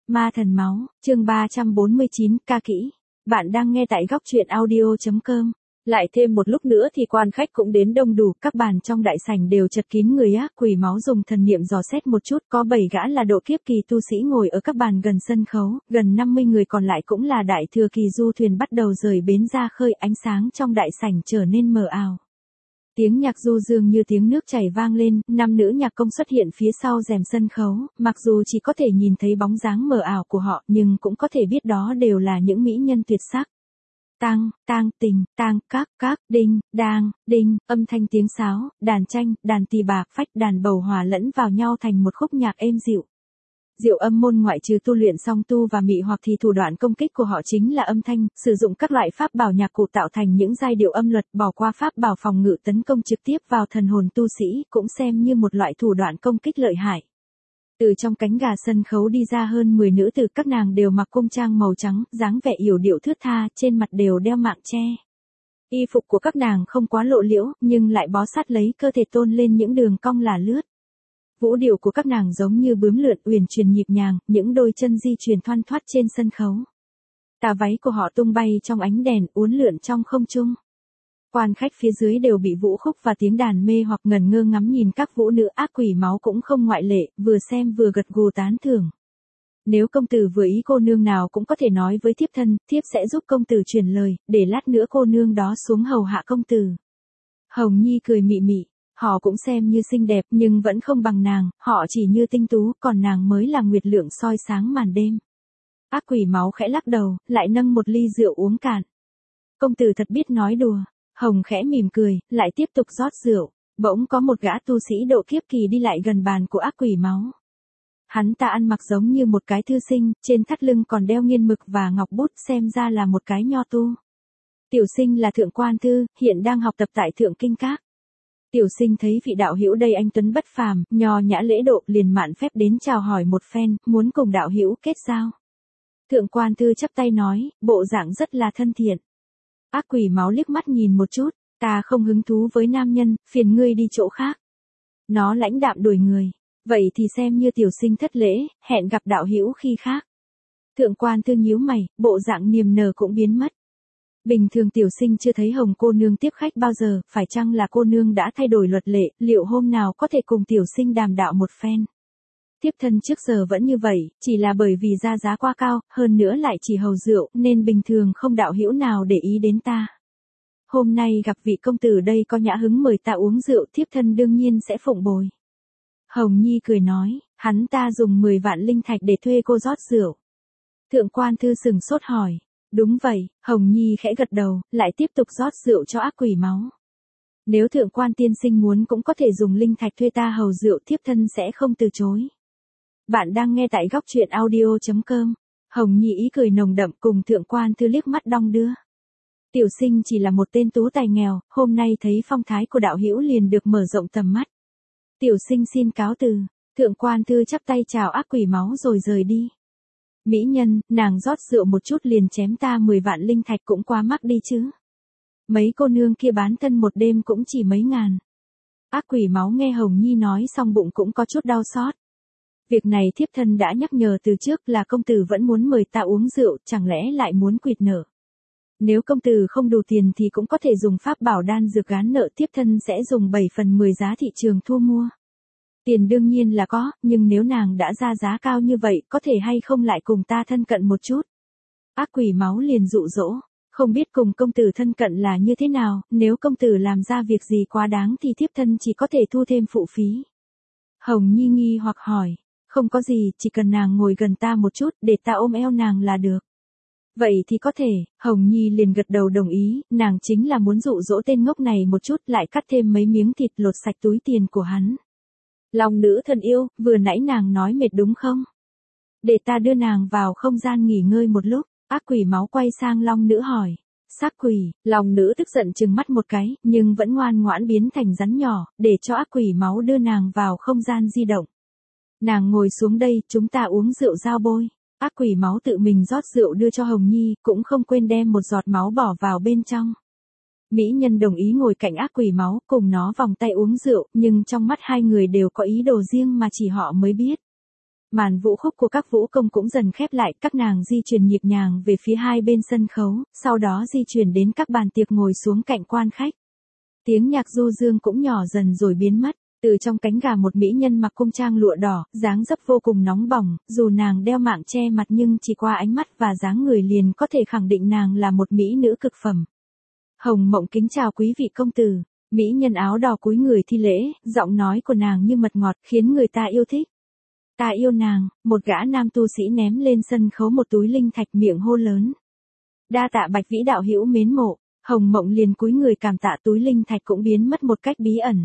Ma thần máu, chương 349, ca kỹ. Bạn đang nghe tại góc truyện audio.com. Lại thêm một lúc nữa thì quan khách cũng đến đông đủ, các bàn trong đại sảnh đều chật kín người á. Quỷ máu dùng thần niệm dò xét một chút, có 7 gã là độ kiếp kỳ tu sĩ ngồi ở các bàn gần sân khấu, gần 50 người còn lại cũng là đại thừa kỳ du thuyền bắt đầu rời bến ra khơi, ánh sáng trong đại sảnh trở nên mờ ảo. Tiếng nhạc du dương như tiếng nước chảy vang lên, 5 nữ nhạc công xuất hiện phía sau rèm sân khấu, mặc dù chỉ có thể nhìn thấy bóng dáng mờ ảo của họ nhưng cũng có thể biết đó đều là những mỹ nhân tuyệt sắc. Tang, tình, tang, các, đinh, đang, đinh, âm thanh tiếng sáo, đàn tranh, đàn tỳ bà, phách, đàn bầu hòa lẫn vào nhau thành một khúc nhạc êm dịu. Diệu âm môn ngoại trừ tu luyện song tu và mị hoặc thì thủ đoạn công kích của họ chính là âm thanh, sử dụng các loại pháp bảo nhạc cụ tạo thành những giai điệu âm luật, bỏ qua pháp bảo phòng ngự tấn công trực tiếp vào thần hồn tu sĩ, cũng xem như một loại thủ đoạn công kích lợi hại. Từ trong cánh gà sân khấu đi ra hơn 10 nữ tử, các nàng đều mặc cung trang màu trắng, dáng vẻ yểu điệu thướt tha, trên mặt đều đeo mạng che. Y phục của các nàng không quá lộ liễu, nhưng lại bó sát lấy cơ thể tôn lên những đường cong là lướt. Vũ điệu của các nàng giống như bướm lượn uyển chuyển nhịp nhàng, những đôi chân di chuyển thoăn thoắt trên sân khấu. Tà váy của họ tung bay trong ánh đèn, uốn lượn trong không trung. Quan khách phía dưới đều bị vũ khúc và tiếng đàn mê hoặc, ngẩn ngơ ngắm nhìn các vũ nữ. Ác quỷ máu cũng không ngoại lệ, vừa xem vừa gật gù tán thưởng. Nếu công tử vừa ý cô nương nào cũng có thể nói với thiếp thân, thiếp sẽ giúp công tử truyền lời, để lát nữa cô nương đó xuống hầu hạ công tử. Hồng Nhi cười mị mị. Họ cũng xem như xinh đẹp nhưng vẫn không bằng nàng, họ chỉ như tinh tú, còn nàng mới là nguyệt lượng soi sáng màn đêm. Ác quỷ máu khẽ lắc đầu, lại nâng một ly rượu uống cạn. Công tử thật biết nói đùa. Hồng khẽ mỉm cười, lại tiếp tục rót rượu. Bỗng có một gã tu sĩ độ kiếp kỳ đi lại gần bàn của ác quỷ máu. Hắn ta ăn mặc giống như một cái thư sinh, trên thắt lưng còn đeo nghiên mực và ngọc bút, xem ra là một cái nho tu. Tiểu sinh là Thượng Quan Thư, hiện đang học tập tại Thượng Kinh Các. Tiểu sinh thấy vị đạo hữu đây anh tuấn bất phàm, nho nhã lễ độ, liền mạn phép đến chào hỏi một phen, muốn cùng đạo hữu kết giao. Thượng Quan Thư chắp tay nói, bộ dạng rất là thân thiện. Ác quỷ máu liếc mắt nhìn một chút, ta không hứng thú với nam nhân, phiền ngươi đi chỗ khác. Nó lãnh đạm đuổi người, vậy thì xem như tiểu sinh thất lễ, hẹn gặp đạo hữu khi khác. Thượng Quan Thư nhíu mày, bộ dạng niềm nở cũng biến mất. Bình thường tiểu sinh chưa thấy Hồng cô nương tiếp khách bao giờ, phải chăng là cô nương đã thay đổi luật lệ, liệu hôm nào có thể cùng tiểu sinh đàm đạo một phen? Thiếp thân trước giờ vẫn như vậy, chỉ là bởi vì ra giá quá cao, hơn nữa lại chỉ hầu rượu, nên bình thường không đạo hữu nào để ý đến ta. Hôm nay gặp vị công tử đây có nhã hứng mời ta uống rượu, thiếp thân đương nhiên sẽ phụng bồi. Hồng Nhi cười nói, hắn ta dùng 10 vạn linh thạch để thuê cô rót rượu. Thượng Quan Thư sừng sốt hỏi. Đúng vậy, Hồng Nhi khẽ gật đầu, lại tiếp tục rót rượu cho ác quỷ máu. Nếu Thượng Quan tiên sinh muốn cũng có thể dùng linh thạch thuê ta hầu rượu, thiếp thân sẽ không từ chối. Bạn đang nghe tại góc truyện audio.com. Hồng Nhi ý cười nồng đậm, cùng Thượng Quan Thư liếc mắt đong đưa. Tiểu sinh chỉ là một tên tú tài nghèo, hôm nay thấy phong thái của đạo hữu liền được mở rộng tầm mắt. Tiểu sinh xin cáo từ. Thượng Quan Thư chắp tay chào ác quỷ máu rồi rời đi. Mỹ nhân, nàng rót rượu một chút liền chém ta 10 vạn linh thạch cũng quá mắc đi chứ. Mấy cô nương kia bán thân một đêm cũng chỉ mấy ngàn. Ác quỷ máu nghe Hồng Nhi nói xong bụng cũng có chút đau xót. Việc này thiếp thân đã nhắc nhở từ trước, là công tử vẫn muốn mời ta uống rượu, chẳng lẽ lại muốn quỵt nợ. Nếu công tử không đủ tiền thì cũng có thể dùng pháp bảo đan dược gán nợ, thiếp thân sẽ dùng 7 phần 10 giá thị trường thu mua. Tiền đương nhiên là có, nhưng nếu nàng đã ra giá cao như vậy, có thể hay không lại cùng ta thân cận một chút. Ác quỷ máu liền dụ dỗ, không biết cùng công tử thân cận là như thế nào, nếu công tử làm ra việc gì quá đáng thì thiếp thân chỉ có thể thu thêm phụ phí. Hồng Nhi nghi hoặc hỏi, không có gì, chỉ cần nàng ngồi gần ta một chút, để ta ôm eo nàng là được. Vậy thì có thể, Hồng Nhi liền gật đầu đồng ý, nàng chính là muốn dụ dỗ tên ngốc này một chút, lại cắt thêm mấy miếng thịt lột sạch túi tiền của hắn. Long nữ thân yêu, vừa nãy nàng nói mệt đúng không? Để ta đưa nàng vào không gian nghỉ ngơi một lúc. Ác quỷ máu quay sang Long nữ hỏi. Xác quỷ, Long nữ tức giận trừng mắt một cái, nhưng vẫn ngoan ngoãn biến thành rắn nhỏ, để cho ác quỷ máu đưa nàng vào không gian di động. Nàng ngồi xuống đây, chúng ta uống rượu giao bôi. Ác quỷ máu tự mình rót rượu đưa cho Hồng Nhi, cũng không quên đem một giọt máu bỏ vào bên trong. Mỹ nhân đồng ý ngồi cạnh ác quỷ máu, cùng nó vòng tay uống rượu, nhưng trong mắt hai người đều có ý đồ riêng mà chỉ họ mới biết. Màn vũ khúc của các vũ công cũng dần khép lại, các nàng di chuyển nhịp nhàng về phía hai bên sân khấu, sau đó di chuyển đến các bàn tiệc ngồi xuống cạnh quan khách. Tiếng nhạc du dương cũng nhỏ dần rồi biến mất. Từ trong cánh gà một mỹ nhân mặc cung trang lụa đỏ, dáng dấp vô cùng nóng bỏng, dù nàng đeo mạng che mặt nhưng chỉ qua ánh mắt và dáng người liền có thể khẳng định nàng là một mỹ nữ cực phẩm. Hồng Mộng kính chào quý vị công tử. Mỹ nhân áo đỏ cúi người thi lễ, giọng nói của nàng như mật ngọt khiến người ta yêu thích. Ta yêu nàng, một gã nam tu sĩ ném lên sân khấu một túi linh thạch miệng hô lớn. Đa tạ Bạch Vĩ đạo hữu mến mộ, Hồng Mộng liền cúi người cảm tạ, túi linh thạch cũng biến mất một cách bí ẩn.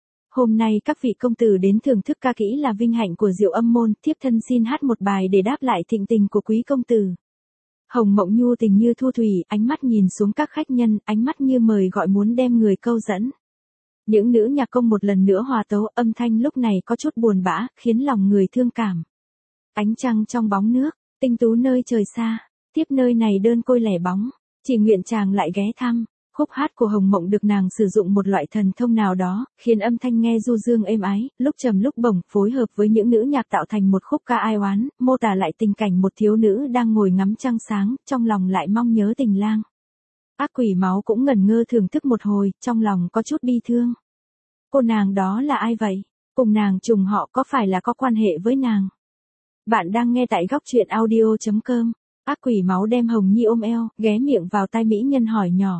Hôm nay các vị công tử đến thưởng thức ca kỹ là vinh hạnh của Diệu Âm môn, thiếp thân xin hát một bài để đáp lại thịnh tình của quý công tử. Hồng Mộng nhu tình như thu thủy, ánh mắt nhìn xuống các khách nhân, ánh mắt như mời gọi muốn đem người câu dẫn. Những nữ nhạc công một lần nữa hòa tấu, âm thanh lúc này có chút buồn bã, khiến lòng người thương cảm. Ánh trăng trong bóng nước, tinh tú nơi trời xa, tiếp nơi này đơn côi lẻ bóng, chỉ nguyện chàng lại ghé thăm. Khúc hát của Hồng Mộng được nàng sử dụng một loại thần thông nào đó, khiến âm thanh nghe du dương êm ái, lúc trầm lúc bổng, phối hợp với những nữ nhạc tạo thành một khúc ca ai oán, mô tả lại tình cảnh một thiếu nữ đang ngồi ngắm trăng sáng, trong lòng lại mong nhớ tình lang. Ác quỷ máu cũng ngẩn ngơ thưởng thức một hồi, trong lòng có chút bi thương. Cô nàng đó là ai vậy? Cùng nàng trùng họ có phải là có quan hệ với nàng? Bạn đang nghe tại góc truyện audio.com. Ác quỷ máu đem Hồng Nhi ôm eo, ghé miệng vào tai mỹ nhân hỏi nhỏ.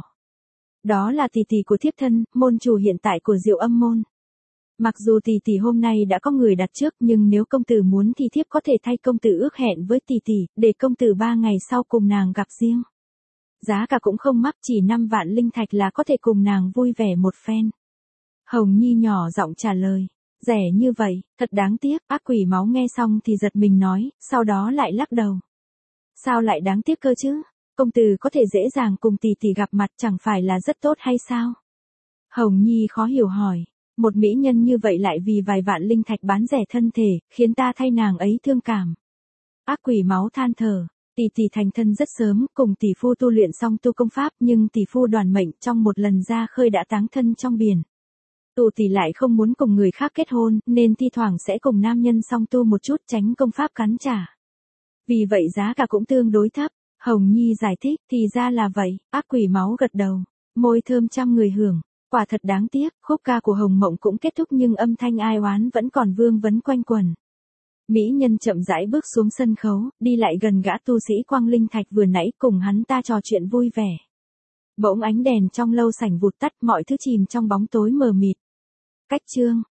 Đó là tỷ tỷ của thiếp thân, môn chủ hiện tại của Diệu Âm môn. Mặc dù tỷ tỷ hôm nay đã có người đặt trước, nhưng nếu công tử muốn thì thiếp có thể thay công tử ước hẹn với tỷ tỷ, để công tử 3 ngày sau cùng nàng gặp riêng. Giá cả cũng không mắc, chỉ 5 vạn linh thạch là có thể cùng nàng vui vẻ một phen. Hồng Nhi nhỏ giọng trả lời. Rẻ như vậy, thật đáng tiếc. Ác quỷ máu nghe xong thì giật mình nói, sau đó lại lắc đầu. Sao lại đáng tiếc cơ chứ? Công tử có thể dễ dàng cùng tỷ tỷ gặp mặt chẳng phải là rất tốt hay sao? Hồng Nhi khó hiểu hỏi. Một mỹ nhân như vậy lại vì vài vạn linh thạch bán rẻ thân thể, khiến ta thay nàng ấy thương cảm. Ác quỷ máu than thở. Tỷ tỷ thành thân rất sớm, cùng tỷ phu tu luyện xong tu công pháp, nhưng tỷ phu đoàn mệnh trong một lần ra khơi đã táng thân trong biển. Tù tỷ lại không muốn cùng người khác kết hôn, nên thi thoảng sẽ cùng nam nhân song tu một chút tránh công pháp cắn trả. Vì vậy giá cả cũng tương đối thấp. Hồng Nhi giải thích, thì ra là vậy. Ác quỷ máu gật đầu, môi thơm trăm người hưởng. Quả thật đáng tiếc, khúc ca của Hồng Mộng cũng kết thúc nhưng âm thanh ai oán vẫn còn vương vấn quanh quẩn. Mỹ nhân chậm rãi bước xuống sân khấu, đi lại gần gã tu sĩ Quang Linh Thạch vừa nãy, cùng hắn ta trò chuyện vui vẻ. Bỗng ánh đèn trong lâu sảnh vụt tắt, mọi thứ chìm trong bóng tối mờ mịt. Cách chương